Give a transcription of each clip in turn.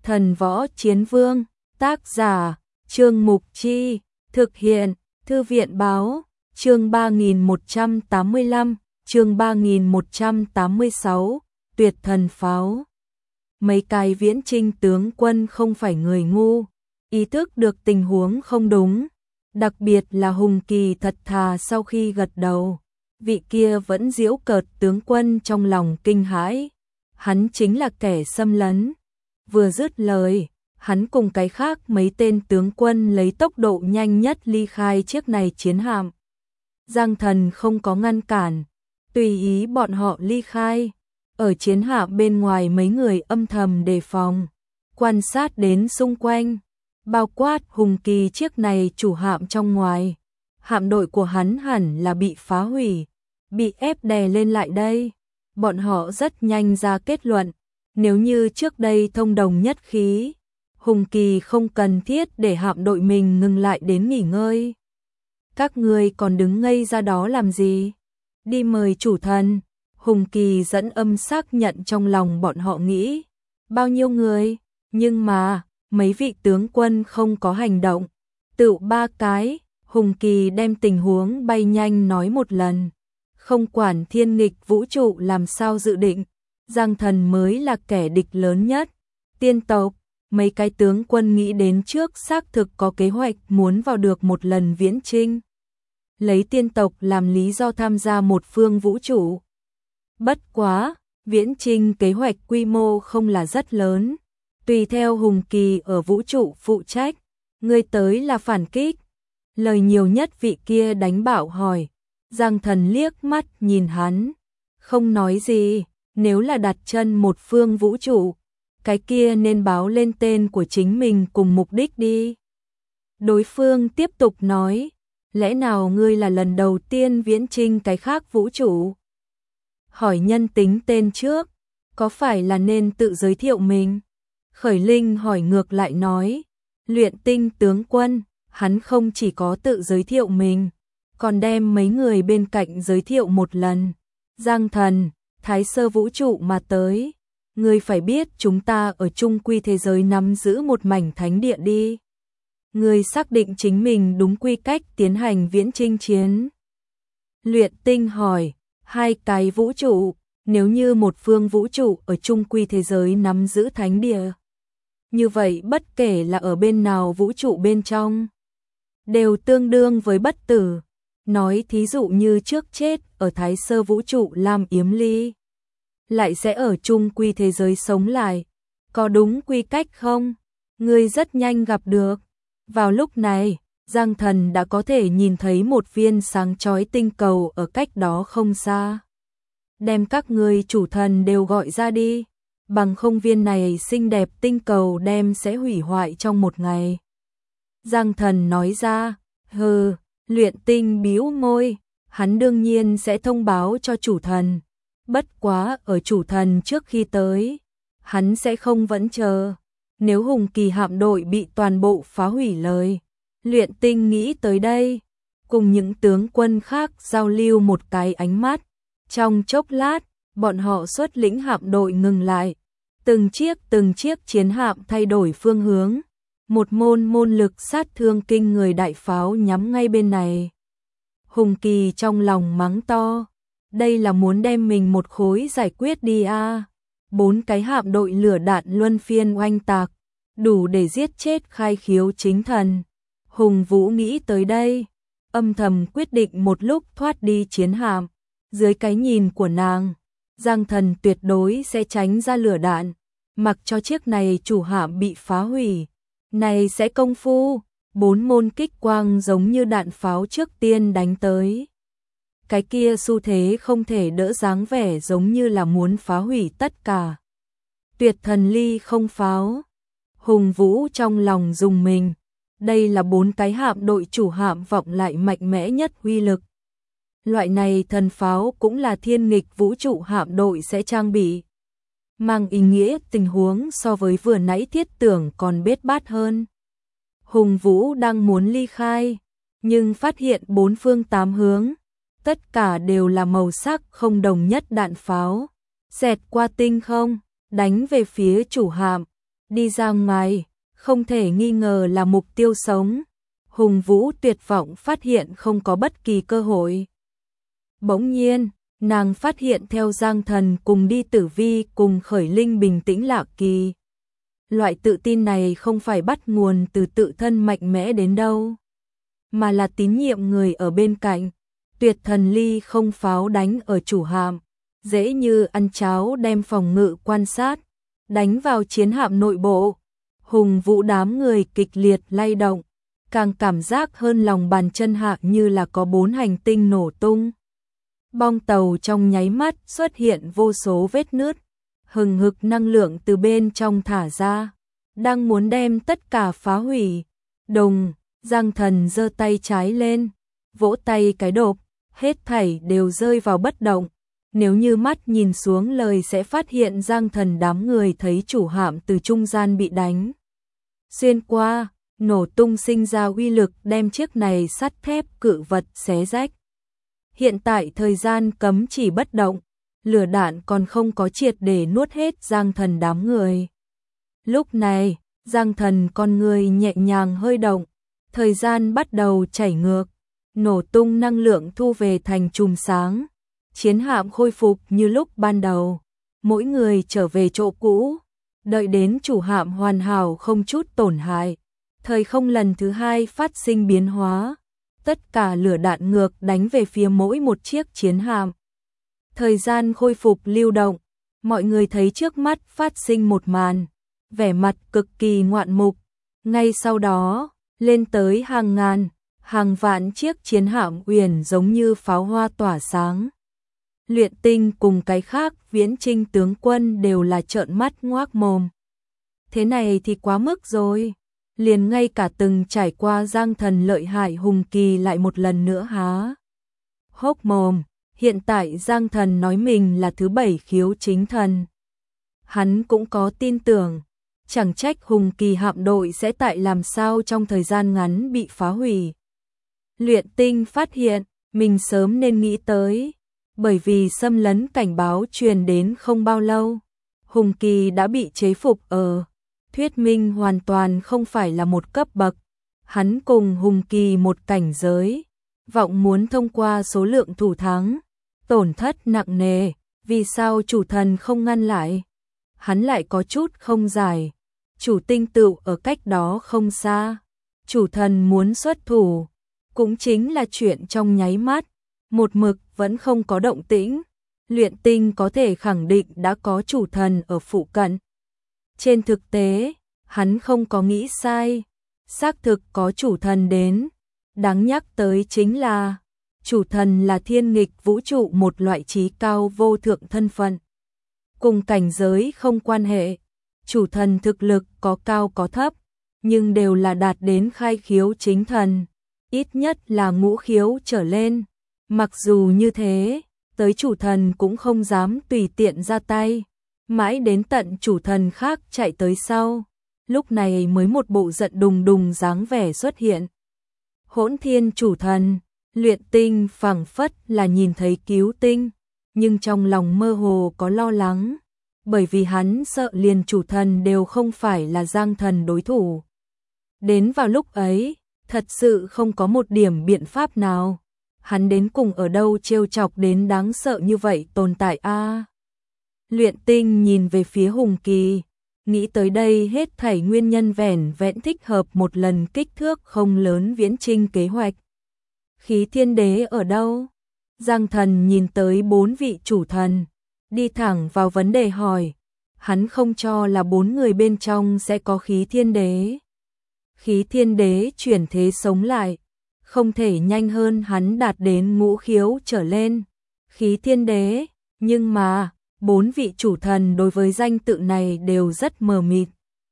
Thần Võ Chiến Vương, tác giả, Trương Mục Chi, thực hiện, Thư viện Báo, chương 3185, chương 3186, Tuyệt Thần Pháo. Mấy cái Viễn Chinh tướng quân không phải người ngu, ý thức được tình huống không đúng, đặc biệt là Hùng Kỳ thật thà sau khi gật đầu, vị kia vẫn giễu cợt tướng quân trong lòng kinh hãi, hắn chính là kẻ xâm lấn. Vừa dứt lời, hắn cùng cái khác mấy tên tướng quân lấy tốc độ nhanh nhất ly khai chiếc này chiến hạm. Giang Thần không có ngăn cản, tùy ý bọn họ ly khai. Ở chiến hạm bên ngoài mấy người âm thầm đề phòng, quan sát đến xung quanh, bao quát Hùng Kỳ chiếc này chủ hạm trong ngoài. Hạm đội của hắn hẳn là bị phá hủy, bị ép đè lên lại đây. Bọn họ rất nhanh ra kết luận, nếu như trước đây thông đồng nhất khí, Hùng Kỳ không cần thiết để hạm đội mình ngừng lại đến nghỉ ngơi. Các ngươi còn đứng ngây ra đó làm gì? Đi mời chủ thần. Hùng Kỳ dẫn âm xác nhận trong lòng bọn họ nghĩ. Bao nhiêu người? Nhưng mà, mấy vị tướng quân không có hành động. Tựu 3 cái, Hùng Kỳ đem tình huống bay nhanh nói một lần. Không quản thiên nghịch vũ trụ làm sao dự định, Giang Thần mới là kẻ địch lớn nhất. Tiên tộc, mấy cái tướng quân nghĩ đến trước xác thực có kế hoạch muốn vào được một lần Viễn Chinh. Lấy tiên tộc làm lý do tham gia một phương vũ trụ. Bất quá, Viễn Chinh kế hoạch quy mô không là rất lớn. Tùy theo Hùng Kỳ ở vũ trụ phụ trách, người tới là phản kích. Lời nhiều nhất vị kia đánh bảo hỏi. Giang Thần liếc mắt nhìn hắn, không nói gì, nếu là đặt chân một phương vũ trụ, cái kia nên báo lên tên của chính mình cùng mục đích đi. Đối phương tiếp tục nói, lẽ nào ngươi là lần đầu tiên Viễn Chinh cái khác vũ trụ? Hỏi nhân tính tên trước, có phải là nên tự giới thiệu mình? Khởi Linh hỏi ngược lại nói, Luyện Tinh tướng quân, hắn không chỉ có tự giới thiệu mình, còn đem mấy người bên cạnh giới thiệu một lần. Giang Thần, Thái Sơ vũ trụ mà tới, ngươi phải biết chúng ta ở chung quy thế giới nắm giữ một mảnh thánh địa đi. Ngươi xác định chính mình đúng quy cách tiến hành Viễn Chinh chiến. Luyện Tinh hỏi, 2 cái vũ trụ, nếu như một phương vũ trụ ở chung quy thế giới nắm giữ thánh địa, như vậy bất kể là ở bên nào vũ trụ bên trong, đều tương đương với bất tử. Nói thí dụ như trước chết ở Thái Sơ vũ trụ Lam Yếm Ly, lại sẽ ở chung quy thế giới sống lại, có đúng quy cách không? Ngươi rất nhanh gặp được. Vào lúc này, Giang Thần đã có thể nhìn thấy một viên sáng chói tinh cầu ở cách đó không xa. Đem các ngươi chủ thần đều gọi ra đi, bằng không viên này xinh đẹp tinh cầu đem sẽ hủy hoại trong một ngày. Giang Thần nói ra, hừ. Luyện Tinh bĩu môi, hắn đương nhiên sẽ thông báo cho chủ thần. Bất quá ở chủ thần trước khi tới, hắn sẽ không vẫn chờ. Nếu Hùng Kỳ hạm đội bị toàn bộ phá hủy lời, Luyện Tinh nghĩ tới đây, cùng những tướng quân khác giao lưu một cái ánh mắt. Trong chốc lát, bọn họ xuất lĩnh hạm đội ngừng lại. Từng chiếc chiến hạm thay đổi phương hướng. Một môn lực sát thương kinh người đại pháo nhắm ngay bên này. Hùng Kỳ trong lòng mắng to, đây là muốn đem mình một khối giải quyết đi a. 4 cái hạm đội lửa đạn luân phiên oanh tạc, đủ để giết chết Khai Khiếu chính thần. Hùng Vũ nghĩ tới đây, âm thầm quyết định một lúc thoát đi chiến hạm. Dưới cái nhìn của nàng, Giang Thần tuyệt đối sẽ tránh ra lửa đạn, mặc cho chiếc này chủ hạm bị phá hủy. Này sẽ công phu, 4 môn kích quang giống như đạn pháo trước tiên đánh tới. Cái kia xu thế không thể đỡ dáng vẻ giống như là muốn phá hủy tất cả. Tuyệt Thần Ly không pháo. Hùng Vũ trong lòng rùng mình. Đây là 4 cái hạm đội chủ hạm vọng lại mạnh mẽ nhất uy lực. Loại này thần pháo cũng là thiên nghịch vũ trụ hạm đội sẽ trang bị. Mang ý nghĩa tình huống so với vừa nãy thiết tưởng còn bết bát hơn. Hùng Vũ đang muốn ly khai, nhưng phát hiện 4 phương 8 hướng, tất cả đều là màu sắc không đồng nhất đạn pháo, xẹt qua tinh không, đánh về phía chủ hạm. đi ra ngoài, không thể nghi ngờ là mục tiêu sống. Hùng Vũ tuyệt vọng phát hiện không có bất kỳ cơ hội. Bỗng nhiên, nàng phát hiện theo Giang Thần cùng đi Tử Vi cùng Khởi Linh bình tĩnh lạ kỳ. Loại tự tin này không phải bắt nguồn từ tự thân mạnh mẽ đến đâu, mà là tín nhiệm người ở bên cạnh. Tuyệt thần ly không pháo đánh ở chủ hạm, dễ như ăn cháo đem phòng ngự quan sát, đánh vào chiến hạm nội bộ. Hùng Vũ đám người kịch liệt lay động, càng cảm giác hơn lòng bàn chân hạ như là có 4 hành tinh nổ tung. Bong tàu trong nháy mắt xuất hiện vô số vết nứt, hừng hực năng lượng từ bên trong thả ra, đang muốn đem tất cả phá hủy. Đùng, Giang Thần giơ tay trái lên, vỗ tay cái đột, hết thảy đều rơi vào bất động. Nếu như mắt nhìn xuống lời sẽ phát hiện Giang Thần đám người thấy chủ hạm từ trung gian bị đánh xuyên qua, nổ tung sinh ra uy lực đem chiếc này sắt thép cự vật xé rách. Hiện tại thời gian cấm chỉ bất động, lửa đạn còn không có triệt để nuốt hết Giang Thần đám người. Lúc này, Giang Thần con người nhẹ nhàng hơi động, thời gian bắt đầu chảy ngược, nổ tung năng lượng thu về thành chùm sáng. Chiến hạm khôi phục như lúc ban đầu, mỗi người trở về chỗ cũ, đợi đến chủ hạm hoàn hảo không chút tổn hại. Thời không lần thứ hai phát sinh biến hóa, tất cả lửa đạn ngược đánh về phía mỗi một chiếc chiến hạm. Thời gian khôi phục lưu động, mọi người thấy trước mắt phát sinh một màn, vẻ mặt cực kỳ ngoạn mục. Ngay sau đó, lên tới hàng ngàn, hàng vạn chiếc chiến hạm uyển giống như pháo hoa tỏa sáng. Luyện Tinh cùng cái khác Viễn Trinh tướng quân đều là trợn mắt ngoác mồm. Thế này thì quá mức rồi. Liền ngay cả từng trải qua Giang Thần lợi hại Hùng Kỳ lại một lần nữa há hốc mồm. Hiện tại Giang Thần nói mình là thứ 7 khiếu chính thần. Hắn cũng có tin tưởng, chẳng trách Hùng Kỳ hạm đội sẽ tại làm sao trong thời gian ngắn bị phá hủy. Luyện Tinh phát hiện, mình sớm nên nghĩ tới, bởi vì xâm lấn cảnh báo truyền đến không bao lâu, Hùng Kỳ đã bị chế phục ở. Thuyết minh hoàn toàn không phải là một cấp bậc, hắn cùng Hùng Kỳ một cảnh giới, vọng muốn thông qua số lượng thủ thắng, tổn thất nặng nề, vì sao chủ thần không ngăn lại? Hắn lại có chút không giải, chủ tinh tựu ở cách đó không xa, chủ thần muốn xuất thủ, cũng chính là chuyện trong nháy mắt, một mực vẫn không có động tĩnh, Luyện Tinh có thể khẳng định đã có chủ thần ở phụ cận. Trên thực tế, hắn không có nghĩ sai, xác thực có chủ thần đến. Đáng nhắc tới chính là, chủ thần là thiên nghịch vũ trụ một loại trí cao vô thượng thân phận. Cùng cảnh giới không quan hệ, chủ thần thực lực có cao có thấp, nhưng đều là đạt đến khai khiếu chính thần, ít nhất là ngũ khiếu trở lên. Mặc dù như thế, tới chủ thần cũng không dám tùy tiện ra tay. Mãi đến tận chủ thần khác chạy tới sau, lúc này mới một bộ giận đùng đùng dáng vẻ xuất hiện. Hỗn Thiên chủ thần, Luyện Tinh phảng phất là nhìn thấy cứu tinh, nhưng trong lòng mơ hồ có lo lắng, bởi vì hắn sợ liền chủ thần đều không phải là Giang Thần đối thủ. Đến vào lúc ấy, thật sự không có một điểm biện pháp nào. Hắn đến cùng ở đâu trêu chọc đến đáng sợ như vậy tồn tại a? Luyện Tinh nhìn về phía Hùng Kỳ, nghĩ tới đây hết thảy nguyên nhân vẻn vẹn thích hợp một lần kích thước không lớn Viễn Trinh kế hoạch. Khí Thiên Đế ở đâu? Giang Thần nhìn tới 4 vị chủ thần, đi thẳng vào vấn đề hỏi. Hắn không cho là 4 người bên trong sẽ có Khí Thiên Đế. Khí Thiên Đế chuyển thế sống lại, không thể nhanh hơn hắn đạt đến ngũ khiếu trở lên. Khí Thiên Đế, nhưng mà 4 vị chủ thần đối với danh tự này đều rất mờ mịt.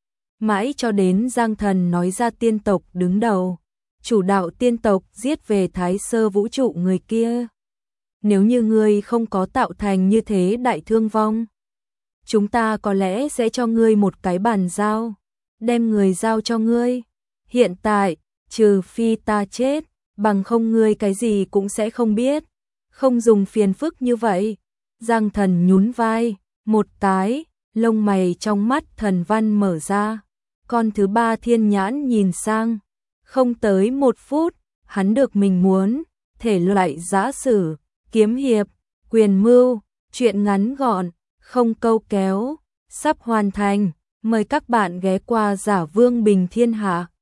Mãi cho đến Giang Thần nói ra tiên tộc đứng đầu, chủ đạo tiên tộc giết về Thái Sơ vũ trụ người kia. Nếu như ngươi không có tạo thành như thế đại thương vong, chúng ta có lẽ sẽ cho ngươi một cái bàn giao, đem người giao cho ngươi. Hiện tại, trừ phi ta chết, bằng không ngươi cái gì cũng sẽ không biết. Không dùng phiền phức như vậy. Giang Thần nhún vai, một cái, Lông mày trong mắt Thần Văn mở ra, con thứ ba thiên nhãn nhìn sang. Không tới 1 phút, hắn được mình muốn, thể loại giã sử, kiếm hiệp, quyền mưu, truyện ngắn gọn, không câu kéo, sắp hoàn thành. Mời các bạn ghé qua Giả Vương Bình Thiên Hạ.